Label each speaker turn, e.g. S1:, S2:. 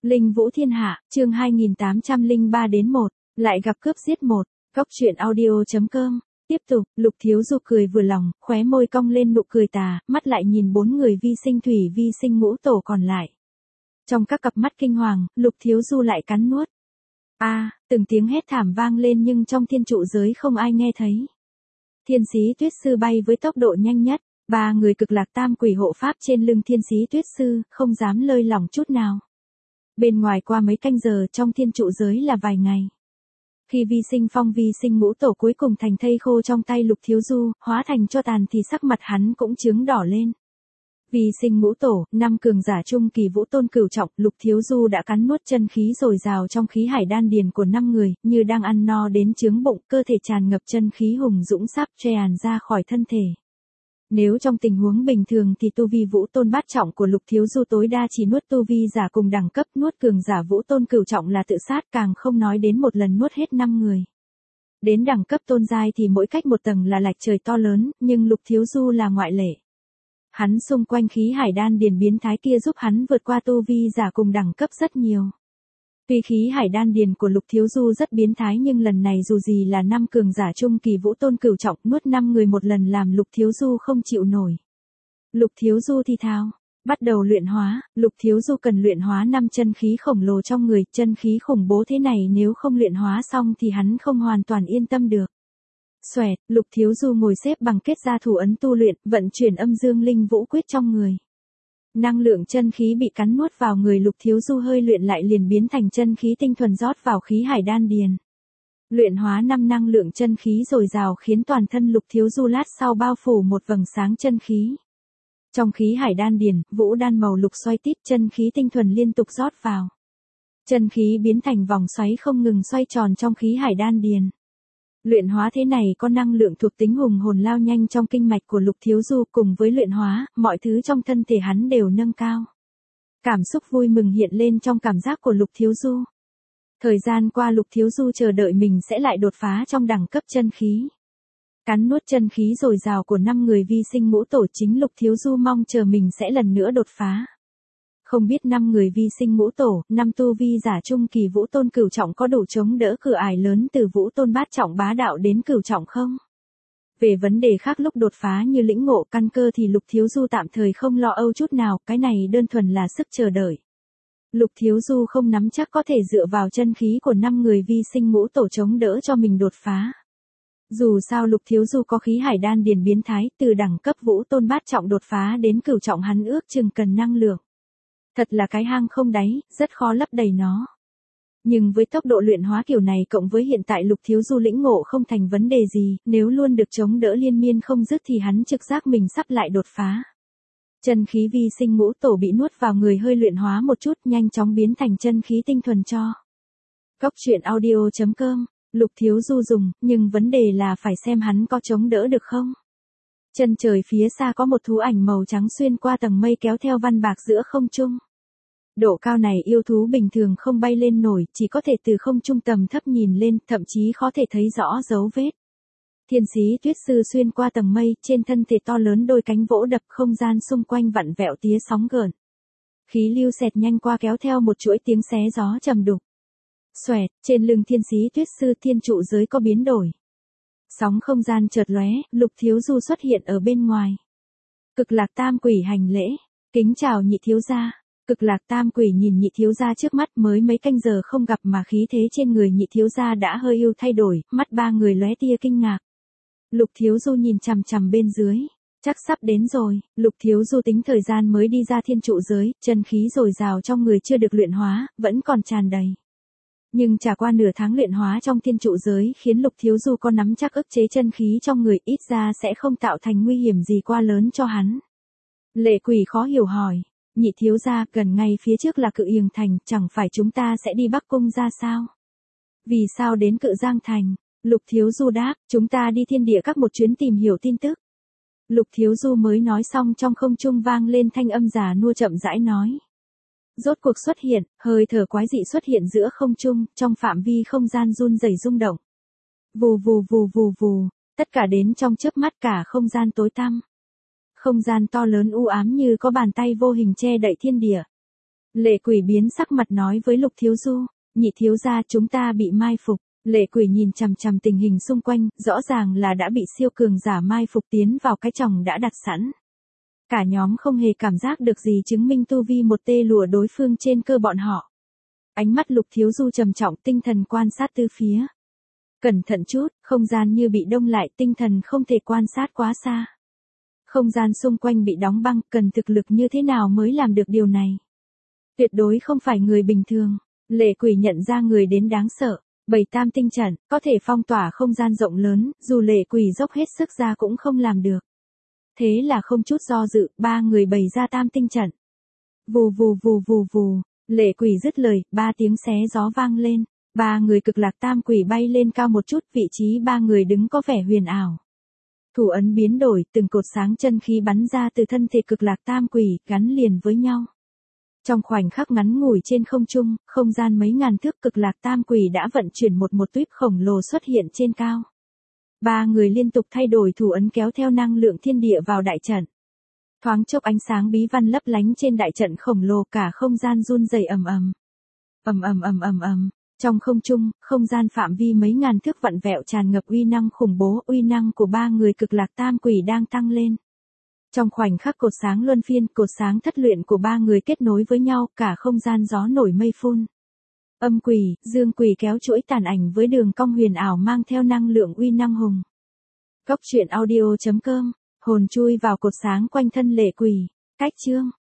S1: Linh Vũ Thiên Hạ, chương 2803-1, lại gặp cướp giết một. Góc truyện audio.com. Tiếp tục, Lục Thiếu Du cười vừa lòng, khóe môi cong lên nụ cười tà, mắt lại nhìn bốn người vi sinh thủy vi sinh ngũ tổ còn lại. Trong các cặp mắt kinh hoàng, Lục Thiếu Du lại cắn nuốt. Từng tiếng hét thảm vang lên nhưng trong thiên trụ giới không ai nghe thấy. Thiên sĩ tuyết sư bay với tốc độ nhanh nhất, ba người cực lạc tam quỷ hộ pháp trên lưng thiên sĩ tuyết sư, không dám lơi lỏng chút nào. Bên ngoài qua mấy canh giờ trong thiên trụ giới là vài ngày. Khi vi sinh phong vi sinh ngũ tổ cuối cùng thành thây khô trong tay Lục Thiếu Du, hóa thành cho tàn thì sắc mặt hắn cũng chướng đỏ lên. Vi sinh ngũ tổ, năm cường giả trung kỳ vũ tôn cửu trọng, Lục Thiếu Du đã cắn nuốt chân khí dồi dào trong khí hải đan điền của năm người, như đang ăn no đến chướng bụng, cơ thể tràn ngập chân khí hùng dũng sắp tràn ra khỏi thân thể. Nếu trong tình huống bình thường thì tu vi vũ tôn bát trọng của Lục Thiếu Du tối đa chỉ nuốt tu vi giả cùng đẳng cấp, nuốt cường giả vũ tôn cửu trọng là tự sát, càng không nói đến một lần nuốt hết 5 người. Đến đẳng cấp tôn giai thì mỗi cách một tầng là lệch trời to lớn, nhưng Lục Thiếu Du là ngoại lệ. Hắn xung quanh khí hải đan điền biến thái kia giúp hắn vượt qua tu vi giả cùng đẳng cấp rất nhiều. Tuy khí hải đan điền của Lục Thiếu Du rất biến thái nhưng lần này dù gì là 5 cường giả trung kỳ vũ tôn cửu trọng, nuốt 5 người một lần làm Lục Thiếu Du không chịu nổi. Lục Thiếu Du thì thào, bắt đầu luyện hóa, Lục Thiếu Du cần luyện hóa 5 chân khí khổng lồ trong người, chân khí khủng bố thế này nếu không luyện hóa xong thì hắn không hoàn toàn yên tâm được. Xoẹt, Lục Thiếu Du ngồi xếp bằng kết ra thủ ấn tu luyện, vận chuyển âm dương linh vũ quyết trong người. Năng lượng chân khí bị cắn nuốt vào người Lục Thiếu Du hơi luyện lại liền biến thành chân khí tinh thuần rót vào khí hải đan điền. Luyện hóa 5 năng lượng chân khí dồi dào khiến toàn thân Lục Thiếu Du lát sau bao phủ một vầng sáng chân khí. Trong khí hải đan điền, vũ đan màu lục xoay tít, chân khí tinh thuần liên tục rót vào. Chân khí biến thành vòng xoáy không ngừng xoay tròn trong khí hải đan điền. Luyện hóa thế này có năng lượng thuộc tính hùng hồn lao nhanh trong kinh mạch của Lục Thiếu Du, cùng với luyện hóa, mọi thứ trong thân thể hắn đều nâng cao. Cảm xúc vui mừng hiện lên trong cảm giác của Lục Thiếu Du. Thời gian qua Lục Thiếu Du chờ đợi mình sẽ lại đột phá trong đẳng cấp chân khí. Cắn nuốt chân khí dồi dào của 5 người vi sinh ngũ tổ, chính Lục Thiếu Du mong chờ mình sẽ lần nữa đột phá. Không biết 5 người vi sinh ngũ tổ, 5 tu vi giả trung kỳ vũ tôn cửu trọng có đủ chống đỡ cửa ải lớn từ vũ tôn bát trọng bá đạo đến cửu trọng không? Về vấn đề khác lúc đột phá như lĩnh ngộ căn cơ thì Lục Thiếu Du tạm thời không lo âu chút nào, cái này đơn thuần là sức chờ đợi. Lục Thiếu Du không nắm chắc có thể dựa vào chân khí của 5 người vi sinh ngũ tổ chống đỡ cho mình đột phá. Dù sao Lục Thiếu Du có khí hải đan điền biến thái, từ đẳng cấp vũ tôn bát trọng đột phá đến cửu trọng hắn ước chừng cần năng lượng. Thật là cái hang không đáy, rất khó lấp đầy nó. Nhưng với tốc độ luyện hóa kiểu này cộng với hiện tại Lục Thiếu Du lĩnh ngộ không thành vấn đề gì, nếu luôn được chống đỡ liên miên không dứt thì hắn trực giác mình sắp lại đột phá. Chân khí vi sinh ngũ tổ bị nuốt vào người hơi luyện hóa một chút nhanh chóng biến thành chân khí tinh thuần cho. Góc truyện audio.com, Lục Thiếu Du dùng, nhưng vấn đề là phải xem hắn có chống đỡ được không. Chân trời phía xa có một thú ảnh màu trắng xuyên qua tầng mây kéo theo văn bạc giữa không trung. Độ cao này yêu thú bình thường không bay lên nổi, chỉ có thể từ không trung tầm thấp nhìn lên, thậm chí khó thể thấy rõ dấu vết. Thiên sĩ tuyết sư xuyên qua tầng mây, trên thân thể to lớn đôi cánh vỗ đập, không gian xung quanh vặn vẹo tía sóng gợn. Khí lưu xẹt nhanh qua kéo theo một chuỗi tiếng xé gió trầm đục. Xoẹt, trên lưng thiên sĩ tuyết sư thiên trụ giới có biến đổi. Sóng không gian chợt lóe, Lục Thiếu Du xuất hiện ở bên ngoài. Cực lạc tam quỷ hành lễ, kính chào nhị thiếu gia. Cực lạc tam quỷ nhìn nhị thiếu gia trước mắt, mới mấy canh giờ không gặp mà khí thế trên người nhị thiếu gia đã hơi yêu thay đổi, mắt ba người lóe tia kinh ngạc. Lục Thiếu Du nhìn chằm chằm bên dưới, chắc sắp đến rồi. Lục Thiếu Du tính thời gian mới đi ra thiên trụ giới, chân khí dồi dào trong người chưa được luyện hóa, vẫn còn tràn đầy. Nhưng trải qua nửa tháng luyện hóa trong thiên trụ giới khiến Lục Thiếu Du có nắm chắc ức chế chân khí trong người, ít ra sẽ không tạo thành nguy hiểm gì quá lớn cho hắn. Lệ Quỷ khó hiểu hỏi, nhị thiếu gia, gần ngay phía trước là Cự Yềng Thành, chẳng phải chúng ta sẽ đi Bắc Cung ra sao? Vì sao đến Cự Giang Thành? Lục Thiếu Du đáp, chúng ta đi Thiên Địa Các một chuyến tìm hiểu tin tức. Lục Thiếu Du mới nói xong trong không trung vang lên thanh âm già nua chậm rãi nói. Rốt cuộc xuất hiện, hơi thở quái dị xuất hiện giữa không trung, trong phạm vi không gian run rẩy rung động. Vù vù vù vù vù, tất cả đến trong chớp mắt cả không gian tối tăm. Không gian to lớn u ám như có bàn tay vô hình che đậy thiên địa. Lệ Quỷ biến sắc mặt nói với Lục Thiếu Du, nhị thiếu gia chúng ta bị mai phục. Lệ Quỷ nhìn chằm chằm tình hình xung quanh, rõ ràng là đã bị siêu cường giả mai phục tiến vào cái chồng đã đặt sẵn. Cả nhóm không hề cảm giác được gì chứng minh tu vi một tê lùa đối phương trên cơ bọn họ. Ánh mắt Lục Thiếu Du trầm trọng, tinh thần quan sát tứ phía. Cẩn thận chút, không gian như bị đông lại, tinh thần không thể quan sát quá xa. Không gian xung quanh bị đóng băng, cần thực lực như thế nào mới làm được điều này? Tuyệt đối không phải người bình thường. Lệ Quỷ nhận ra người đến đáng sợ. 7 tam tinh trận, có thể phong tỏa không gian rộng lớn, dù Lệ Quỷ dốc hết sức ra cũng không làm được. Thế là không chút do dự, 3 người bày ra tam tinh trận. Vù vù vù vù vù, Lệ Quỷ dứt lời, 3 tiếng xé gió vang lên. 3 người cực lạc tam quỷ bay lên cao một chút, vị trí 3 người đứng có vẻ huyền ảo. Thủ ấn biến đổi, từng cột sáng chân khí bắn ra từ thân thể cực lạc tam quỷ, gắn liền với nhau. Trong khoảnh khắc ngắn ngủi trên không trung, không gian mấy ngàn thước, cực lạc tam quỷ đã vận chuyển một tuyết khổng lồ xuất hiện trên cao. 3 người liên tục thay đổi thủ ấn kéo theo năng lượng thiên địa vào đại trận. Thoáng chốc ánh sáng bí văn lấp lánh trên đại trận khổng lồ, cả không gian run rẩy ầm ầm. Ầm ầm ầm ầm ầm. Trong không trung, không gian phạm vi mấy ngàn thước vặn vẹo tràn ngập uy năng khủng bố, uy năng của 3 người cực lạc tam quỷ đang tăng lên. Trong khoảnh khắc cột sáng luân phiên, cột sáng thất luyện của 3 người kết nối với nhau, cả không gian gió nổi mây phun. Âm quỷ, dương quỷ kéo chuỗi tàn ảnh với đường cong huyền ảo mang theo năng lượng uy năng hùng. Góc truyện audio.com, hồn chui vào cột sáng quanh thân Lệ Quỷ. Cách chương